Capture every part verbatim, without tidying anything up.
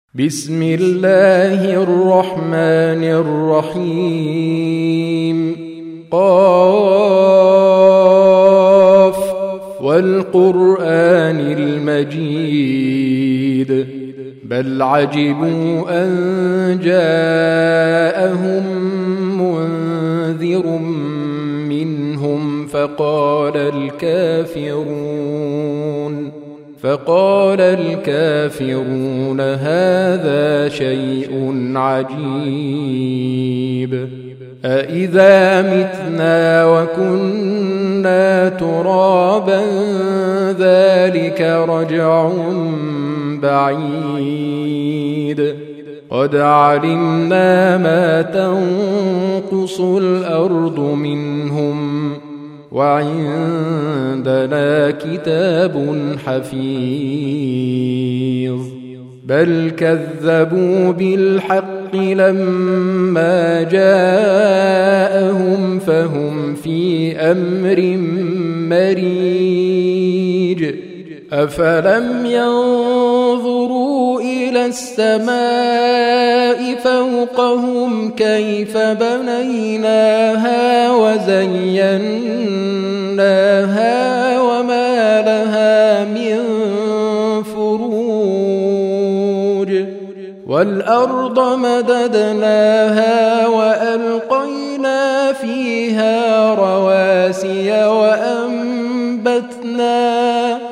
بسم الله الرحمن الرحيم. قاف والقرآن المجيد بل عجبوا أن جاءهم منذر منهم فقال الكافرون فقال الكافرون هذا شيء عجيب أإذا متنا وكنا ترابا ذلك رجع بعيد قد علمنا ما تنقص الأرض منهم وعندنا كتاب حفيظ بل كذبوا بالحق لما جاءهم فهم في أمر مريج أفلم ينظروا إلى السماء فوقهم كيف بنيناها وزيناها وما لها من فروج والأرض مددناها وألقينا فيها رواسي وأنبتنا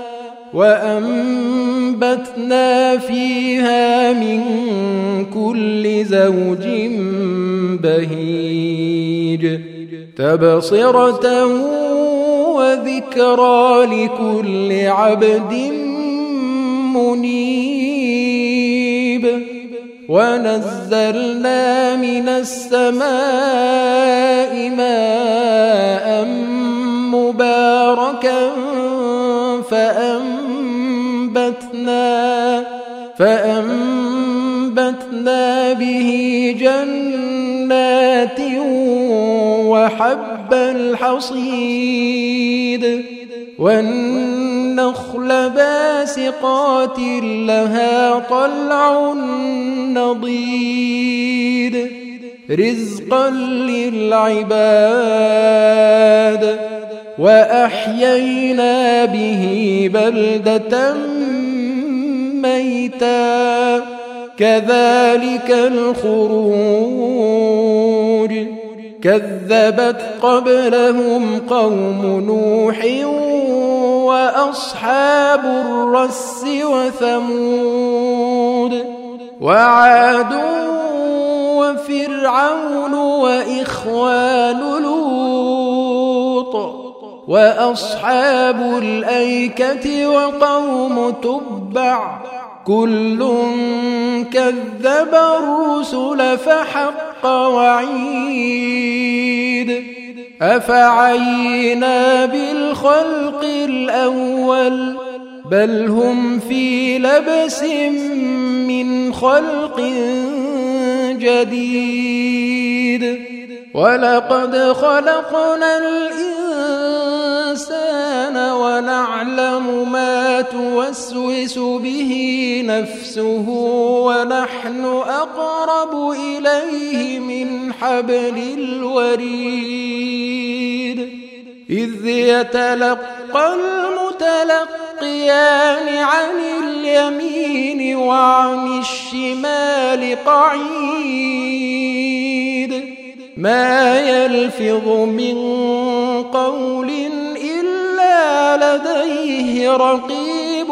وأنبتنا فيها من كل زوج بهيج تبصرة وذكرى لكل عبد منيب ونزلنا من السماء ماء مباركا فأنبتنا فأنبتنا به جنات وحب الحصيد والنخل باسقات لها طلع نضيد رزقا للعباد وأحيينا به بلدة ميتا كذلك الخروج كذبت قبلهم قوم نوح وأصحاب الرس وثمود وعاد وفرعون وإخوان لوط وأصحاب الأيكة وقوم تبع كل كذب الرسل فحق وعيد أفعينا بالخلق الأول بل هم في لبس من خلق جديد ولقد خلقنا الإنسان ونعلم ما توسوس به نفسه ونحن أقرب إليه من حبل الوريد إذ يتلقى المتلقيان عن اليمين وعن الشمال قعيد ما يلفظ من قول إلا لديه رقيب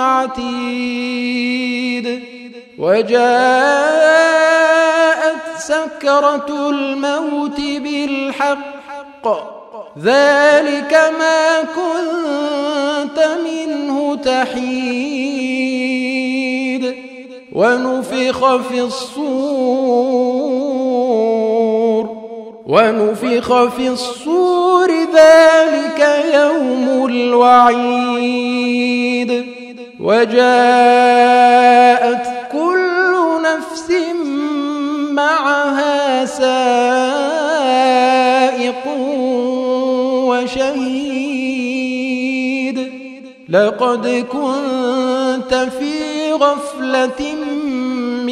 عتيد وجاءت سكرة الموت بالحق ذلك ما كنت منه تحيد ونفخ في الصور ونفخ في الصور ذلك يوم الوعيد وجاءت كل نفس معها سائق وشهيد لقد كنت في غفلة